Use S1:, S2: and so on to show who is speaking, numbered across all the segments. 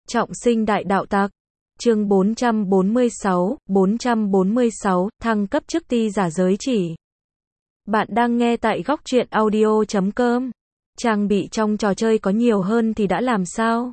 S1: Trọng sinh đại đạo tặc. Chương 446, thăng cấp chức ti giả giới chỉ. Bạn đang nghe tại góc truyện audio.com. Trang bị trong trò chơi có nhiều hơn thì đã làm sao?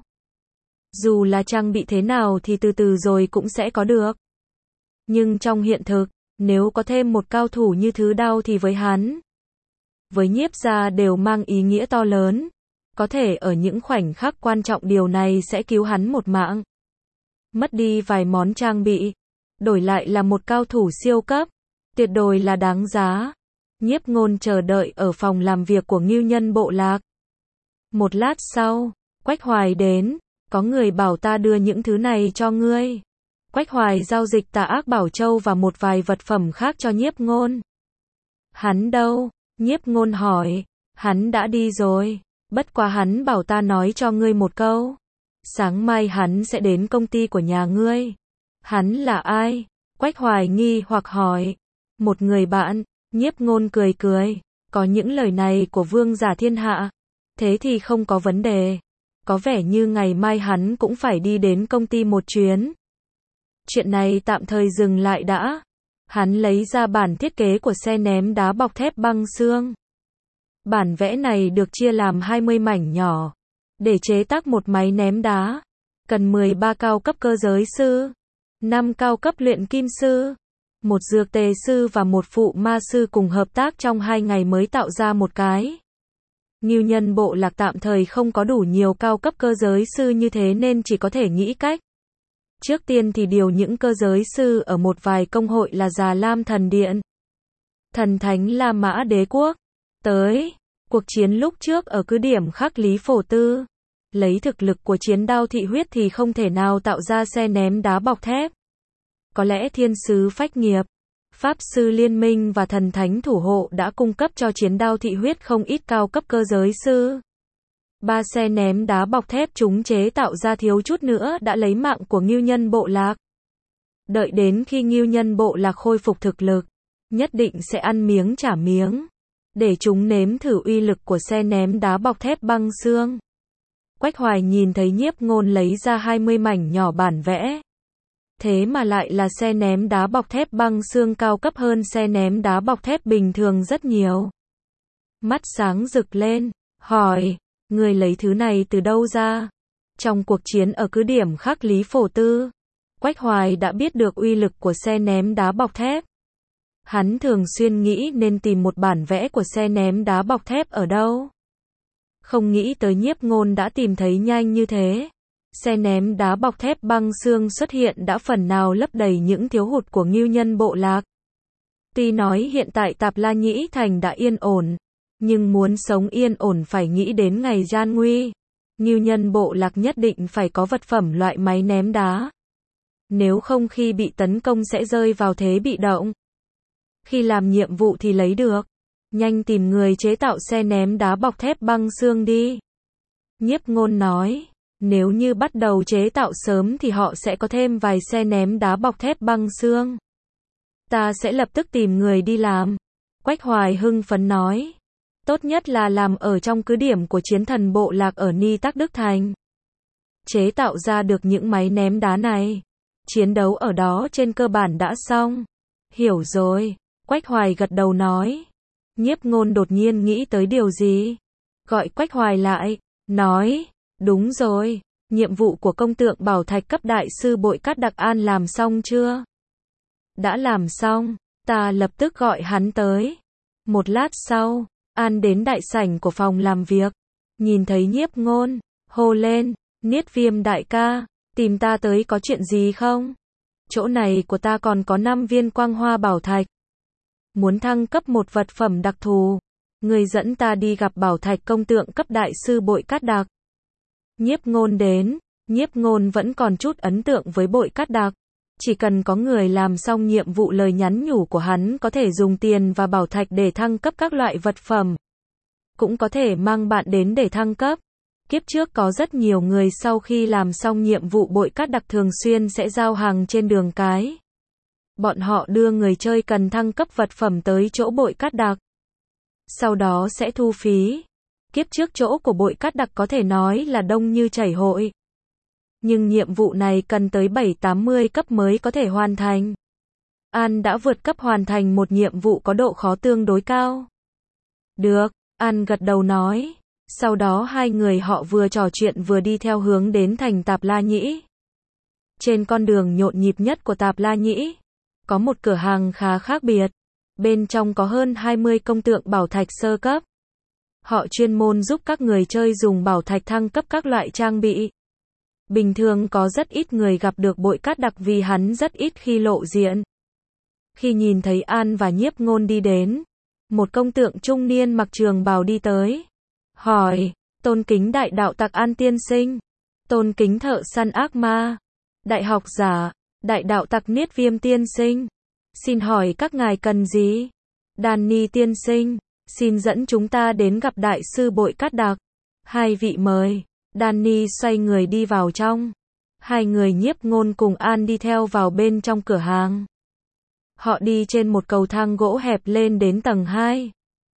S1: Dù là trang bị thế nào thì từ từ rồi cũng sẽ có được. Nhưng trong hiện thực, nếu có thêm một cao thủ như Thứ Đao thì với hắn, với Nhiếp gia đều mang ý nghĩa to lớn. Có thể ở những khoảnh khắc quan trọng điều này sẽ cứu hắn một mạng. Mất đi vài món trang bị, đổi lại là một cao thủ siêu cấp, tuyệt đối là đáng giá. Nhiếp Ngôn chờ đợi ở phòng làm việc của Ngưu Nhân Bộ Lạc. Một lát sau, Quách Hoài đến, có người bảo ta đưa những thứ này cho ngươi. Quách Hoài giao dịch Tà Ác Bảo Châu và một vài vật phẩm khác cho Nhiếp Ngôn. Hắn đâu? Nhiếp Ngôn hỏi. Hắn đã đi rồi. Bất quá hắn bảo ta nói cho ngươi một câu. Sáng mai hắn sẽ đến công ty của nhà ngươi. Hắn là ai? Quách Hoài nghi hoặc hỏi. Một người bạn. Nhiếp Ngôn cười cười. Có những lời này của vương giả thiên hạ. Thế thì không có vấn đề. Có vẻ như ngày mai hắn cũng phải đi đến công ty một chuyến. Chuyện này tạm thời dừng lại đã. Hắn lấy ra bản thiết kế của xe ném đá bọc thép băng xương. Bản vẽ này được chia làm 20 mảnh nhỏ. Để chế tác một máy ném đá, cần 13 cao cấp cơ giới sư, 5 cao cấp luyện kim sư, một dược tề sư và một phụ ma sư cùng hợp tác trong 2 ngày mới tạo ra một cái. Ngưu Nhân Bộ Lạc tạm thời không có đủ nhiều cao cấp cơ giới sư như thế nên chỉ có thể nghĩ cách. Trước tiên thì điều những cơ giới sư ở một vài công hội là Già Lam Thần Điện, Thần Thánh La Mã Đế Quốc. Tới cuộc chiến lúc trước ở cứ điểm Khắc Lý Phổ Tư, lấy thực lực của Chiến Đao Thị Huyết thì không thể nào tạo ra xe ném đá bọc thép. Có lẽ Thiên Sứ Phách Nghiệp, Pháp Sư Liên Minh và Thần Thánh Thủ Hộ đã cung cấp cho Chiến Đao Thị Huyết không ít cao cấp cơ giới sư. 3 xe ném đá bọc thép chúng chế tạo ra thiếu chút nữa đã lấy mạng của Ngưu Nhân Bộ Lạc. Đợi đến khi Ngưu Nhân Bộ Lạc khôi phục thực lực, nhất định sẽ ăn miếng trả miếng, để chúng nếm thử uy lực của xe ném đá bọc thép băng xương. Quách Hoài nhìn thấy Nhiếp Ngôn lấy ra 20 mảnh nhỏ bản vẽ. Thế mà lại là xe ném đá bọc thép băng xương cao cấp hơn xe ném đá bọc thép bình thường rất nhiều. Mắt sáng rực lên, hỏi, người lấy thứ này từ đâu ra? Trong cuộc chiến ở cứ điểm Khắc Lý Phổ Tư, Quách Hoài đã biết được uy lực của xe ném đá bọc thép. Hắn thường xuyên nghĩ nên tìm một bản vẽ của xe ném đá bọc thép ở đâu. Không nghĩ tới Nhiếp Ngôn đã tìm thấy nhanh như thế. Xe ném đá bọc thép băng xương xuất hiện đã phần nào lấp đầy những thiếu hụt của Ngưu Nhân Bộ Lạc. Tuy nói hiện tại Tạp La Nhĩ Thành đã yên ổn, nhưng muốn sống yên ổn phải nghĩ đến ngày gian nguy. Ngưu Nhân Bộ Lạc nhất định phải có vật phẩm loại máy ném đá. Nếu không khi bị tấn công sẽ rơi vào thế bị động. Khi làm nhiệm vụ thì lấy được. Nhanh tìm người chế tạo xe ném đá bọc thép băng xương đi. Nhiếp Ngôn nói, nếu như bắt đầu chế tạo sớm thì họ sẽ có thêm vài xe ném đá bọc thép băng xương. Ta sẽ lập tức tìm người đi làm. Quách Hoài hưng phấn nói, tốt nhất là làm ở trong cứ điểm của Chiến Thần Bộ Lạc ở Ni Tắc Đức Thành. Chế tạo ra được những máy ném đá này, chiến đấu ở đó trên cơ bản đã xong. Hiểu rồi. Quách Hoài gật đầu nói. Nhiếp Ngôn đột nhiên nghĩ tới điều gì, gọi Quách Hoài lại, nói, đúng rồi, nhiệm vụ của công tượng Bảo Thạch cấp đại sư Bội Cát Đặc An làm xong chưa? Đã làm xong, ta lập tức gọi hắn tới. Một lát sau, An đến đại sảnh của phòng làm việc, nhìn thấy Nhiếp Ngôn, hô lên, Niết Viêm đại ca, tìm ta tới có chuyện gì không? Chỗ này của ta còn có 5 viên quang hoa bảo thạch. Muốn thăng cấp một vật phẩm đặc thù, người dẫn ta đi gặp bảo thạch công tượng cấp đại sư Bội Cát Đặc. Nhiếp Ngôn đến, Nhiếp Ngôn vẫn còn chút ấn tượng với Bội Cát Đặc. Chỉ cần có người làm xong nhiệm vụ lời nhắn nhủ của hắn có thể dùng tiền và bảo thạch để thăng cấp các loại vật phẩm. Cũng có thể mang bạn đến để thăng cấp. Kiếp trước có rất nhiều người sau khi làm xong nhiệm vụ Bội Cát Đặc thường xuyên sẽ giao hàng trên đường cái. Bọn họ đưa người chơi cần thăng cấp vật phẩm tới chỗ Bội Cát Đặc. Sau đó sẽ thu phí. Kiếp trước chỗ của Bội Cát Đặc có thể nói là đông như chảy hội. Nhưng nhiệm vụ này cần tới 7-80 cấp mới có thể hoàn thành. An đã vượt cấp hoàn thành một nhiệm vụ có độ khó tương đối cao. Được, An gật đầu nói. Sau đó hai người họ vừa trò chuyện vừa đi theo hướng đến thành Tạp La Nhĩ. Trên con đường nhộn nhịp nhất của Tạp La Nhĩ, có một cửa hàng khá khác biệt. Bên trong có hơn 20 công tượng bảo thạch sơ cấp. Họ chuyên môn giúp các người chơi dùng bảo thạch thăng cấp các loại trang bị. Bình thường có rất ít người gặp được Bội Cát Đặc vì hắn rất ít khi lộ diện. Khi nhìn thấy An và Nhiếp Ngôn đi đến, một công tượng trung niên mặc trường bào đi tới. Hỏi, tôn kính đại đạo tặc An tiên sinh, tôn kính thợ săn ác ma, đại học giả, đại đạo tặc Niết Viêm tiên sinh. Xin hỏi các ngài cần gì? Danny tiên sinh, xin dẫn chúng ta đến gặp đại sư Bội Cát Đặc. Hai vị mời. Danny xoay người đi vào trong. Hai người Nhiếp Ngôn cùng An đi theo vào bên trong cửa hàng. Họ đi trên một cầu thang gỗ hẹp lên đến tầng 2.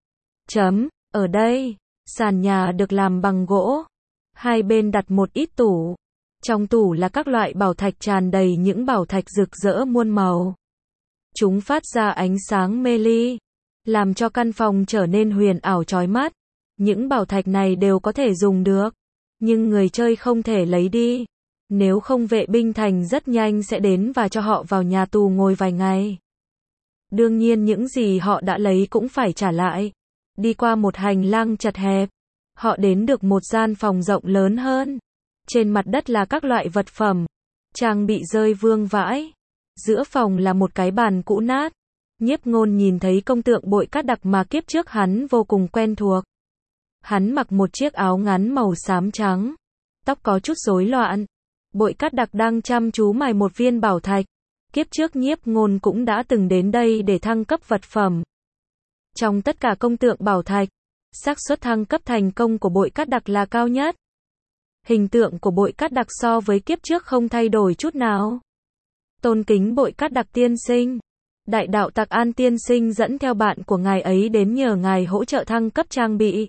S1: Ở đây, sàn nhà được làm bằng gỗ. Hai bên đặt một ít tủ. Trong tủ là các loại bảo thạch tràn đầy những bảo thạch rực rỡ muôn màu. Chúng phát ra ánh sáng mê ly, làm cho căn phòng trở nên huyền ảo chói mắt. Những bảo thạch này đều có thể dùng được, nhưng người chơi không thể lấy đi. Nếu không vệ binh thành rất nhanh sẽ đến và cho họ vào nhà tù ngồi vài ngày. Đương nhiên những gì họ đã lấy cũng phải trả lại. Đi qua một hành lang chật hẹp, họ đến được một gian phòng rộng lớn hơn. Trên mặt đất là các loại vật phẩm, trang bị rơi vương vãi. Giữa phòng là một cái bàn cũ nát. Nhiếp Ngôn nhìn thấy công tượng Bội Cát Đặc mà kiếp trước hắn vô cùng quen thuộc. Hắn mặc một chiếc áo ngắn màu xám trắng, tóc có chút rối loạn. Bội Cát Đặc đang chăm chú mài một viên bảo thạch. Kiếp trước Nhiếp Ngôn cũng đã từng đến đây để thăng cấp vật phẩm. Trong tất cả công tượng bảo thạch, xác suất thăng cấp thành công của Bội Cát Đặc là cao nhất. Hình tượng của Bội Cát Đặc so với kiếp trước không thay đổi chút nào. Tôn kính Bội Cát Đặc tiên sinh, đại đạo tặc An tiên sinh dẫn theo bạn của ngài ấy đến nhờ ngài hỗ trợ thăng cấp trang bị.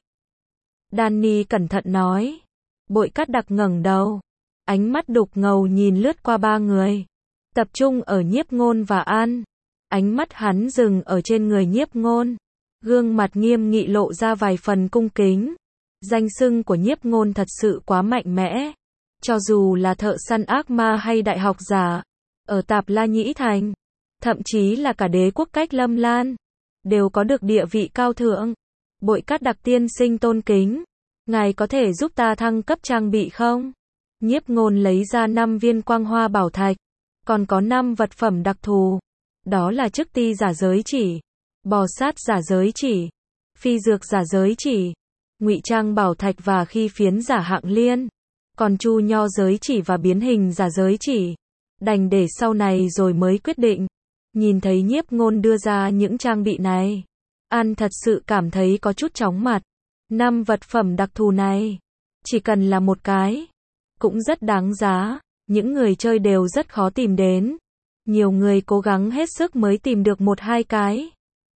S1: Danny cẩn thận nói. Bội Cát Đặc ngẩng đầu, ánh mắt đục ngầu nhìn lướt qua ba người, tập trung ở Nhiếp Ngôn và An. Ánh mắt hắn dừng ở trên người Nhiếp Ngôn, gương mặt nghiêm nghị lộ ra vài phần cung kính. Danh xưng của Nhiếp Ngôn thật sự quá mạnh mẽ. Cho dù là thợ săn ác ma hay đại học giả, ở Tạp La Nhĩ Thành, thậm chí là cả đế quốc Cách Lâm Lan, đều có được địa vị cao thượng. Bội Cát Đặc tiên sinh tôn kính, ngài có thể giúp ta thăng cấp trang bị không? Nhiếp Ngôn lấy ra 5 viên quang hoa bảo thạch, còn có 5 vật phẩm đặc thù. Đó là chức ti giả giới chỉ, bò sát giả giới chỉ, phi dược giả giới chỉ, ngụy trang bảo thạch và khi phiến giả hạng liên, còn chu nho giới chỉ và biến hình giả giới chỉ. Đành để sau này rồi mới quyết định. Nhìn thấy Nhiếp Ngôn đưa ra những trang bị này, An thật sự cảm thấy có chút chóng mặt. 5 vật phẩm đặc thù này, chỉ cần là một cái, cũng rất đáng giá. Những người chơi đều rất khó tìm đến. Nhiều người cố gắng hết sức mới tìm được 1-2 cái.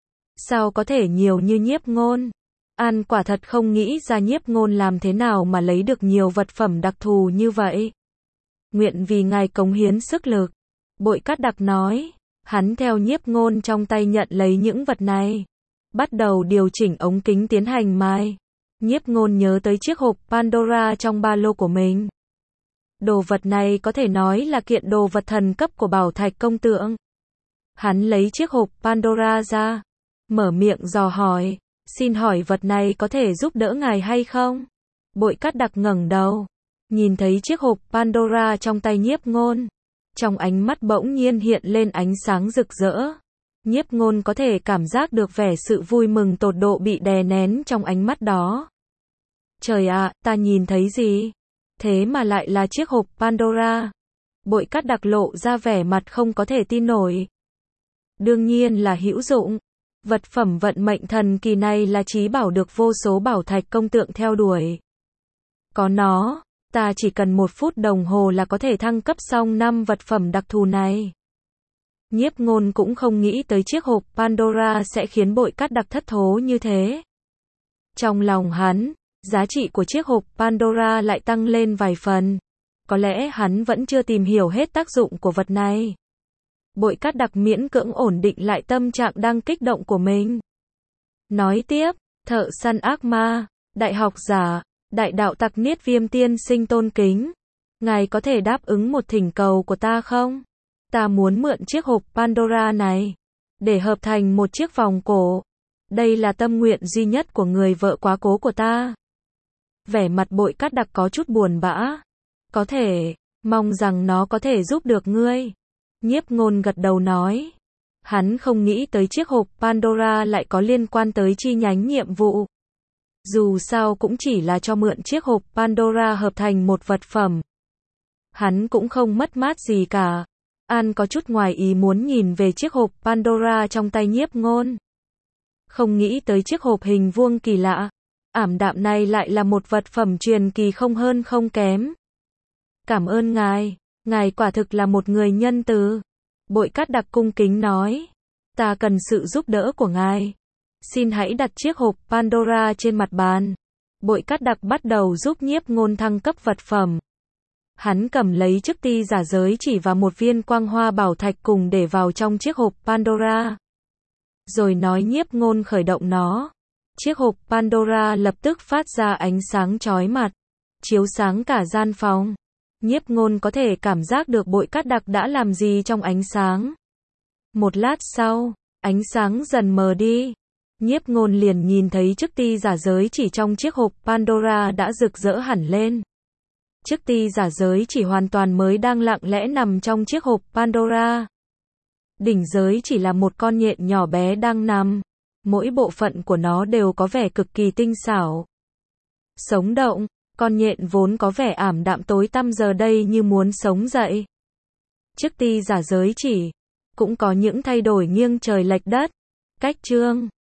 S1: Sao có thể nhiều như Nhiếp Ngôn? An quả thật không nghĩ ra Nhiếp Ngôn làm thế nào mà lấy được nhiều vật phẩm đặc thù như vậy. Nguyện vì ngài cống hiến sức lực. Bội Cát Đặc nói. Hắn theo Nhiếp Ngôn trong tay nhận lấy những vật này, bắt đầu điều chỉnh ống kính tiến hành mài. Nhiếp Ngôn nhớ tới chiếc hộp Pandora trong ba lô của mình. Đồ vật này có thể nói là kiện đồ vật thần cấp của bảo thạch công tượng. Hắn lấy chiếc hộp Pandora ra, mở miệng dò hỏi, xin hỏi vật này có thể giúp đỡ ngài hay không? Bội Cát Đặc ngẩng đầu, nhìn thấy chiếc hộp Pandora trong tay Nhiếp Ngôn. Trong ánh mắt bỗng nhiên hiện lên ánh sáng rực rỡ. Nhiếp Ngôn có thể cảm giác được vẻ sự vui mừng tột độ bị đè nén trong ánh mắt đó. Trời ạ, ta nhìn thấy gì? Thế mà lại là chiếc hộp Pandora. Bội Cát Đặc lộ ra vẻ mặt không có thể tin nổi. Đương nhiên là hữu dụng. Vật phẩm vận mệnh thần kỳ này là trí bảo được vô số bảo thạch công tượng theo đuổi. Có nó, ta chỉ cần 1 phút đồng hồ là có thể thăng cấp xong 5 vật phẩm đặc thù này. Nhiếp Ngôn cũng không nghĩ tới chiếc hộp Pandora sẽ khiến Bội Cát Đặc thất thố như thế. Trong lòng hắn, giá trị của chiếc hộp Pandora lại tăng lên vài phần. Có lẽ hắn vẫn chưa tìm hiểu hết tác dụng của vật này. Bội Cát Đặc miễn cưỡng ổn định lại tâm trạng đang kích động của mình. Nói tiếp, thợ săn ác ma, đại học giả, đại đạo tặc Niết Viêm tiên sinh tôn kính. Ngài có thể đáp ứng một thỉnh cầu của ta không? Ta muốn mượn chiếc hộp Pandora này, để hợp thành một chiếc vòng cổ. Đây là tâm nguyện duy nhất của người vợ quá cố của ta. Vẻ mặt Bội Cát Đặc có chút buồn bã. Có thể, mong rằng nó có thể giúp được ngươi. Nhiếp Ngôn gật đầu nói. Hắn không nghĩ tới chiếc hộp Pandora lại có liên quan tới chi nhánh nhiệm vụ. Dù sao cũng chỉ là cho mượn chiếc hộp Pandora hợp thành một vật phẩm. Hắn cũng không mất mát gì cả. An có chút ngoài ý muốn nhìn về chiếc hộp Pandora trong tay Nhiếp Ngôn. Không nghĩ tới chiếc hộp hình vuông kỳ lạ, ảm đạm này lại là một vật phẩm truyền kỳ không hơn không kém. Cảm ơn ngài, ngài quả thực là một người nhân từ. Bội Cát Đặc cung kính nói. Ta cần sự giúp đỡ của ngài. Xin hãy đặt chiếc hộp Pandora trên mặt bàn. Bội Cát Đặc bắt đầu giúp Nhiếp Ngôn thăng cấp vật phẩm. Hắn cầm lấy chiếc ti giả giới chỉ và một viên quang hoa bảo thạch cùng để vào trong chiếc hộp Pandora. Rồi nói Nhiếp Ngôn khởi động nó. Chiếc hộp Pandora lập tức phát ra ánh sáng chói mặt, chiếu sáng cả gian phòng. Nhiếp Ngôn có thể cảm giác được Bội Cát Đặc đã làm gì trong ánh sáng. Một lát sau, ánh sáng dần mờ đi. Nhiếp Ngôn liền nhìn thấy chiếc ti giả giới chỉ trong chiếc hộp Pandora đã rực rỡ hẳn lên. Chiếc ti giả giới chỉ hoàn toàn mới đang lặng lẽ nằm trong chiếc hộp Pandora. Đỉnh giới chỉ là một con nhện nhỏ bé đang nằm. Mỗi bộ phận của nó đều có vẻ cực kỳ tinh xảo, sống động. Con nhện vốn có vẻ ảm đạm tối tăm giờ đây như muốn sống dậy. Chiếc ti giả giới chỉ cũng có những thay đổi nghiêng trời lệch đất. Cách chương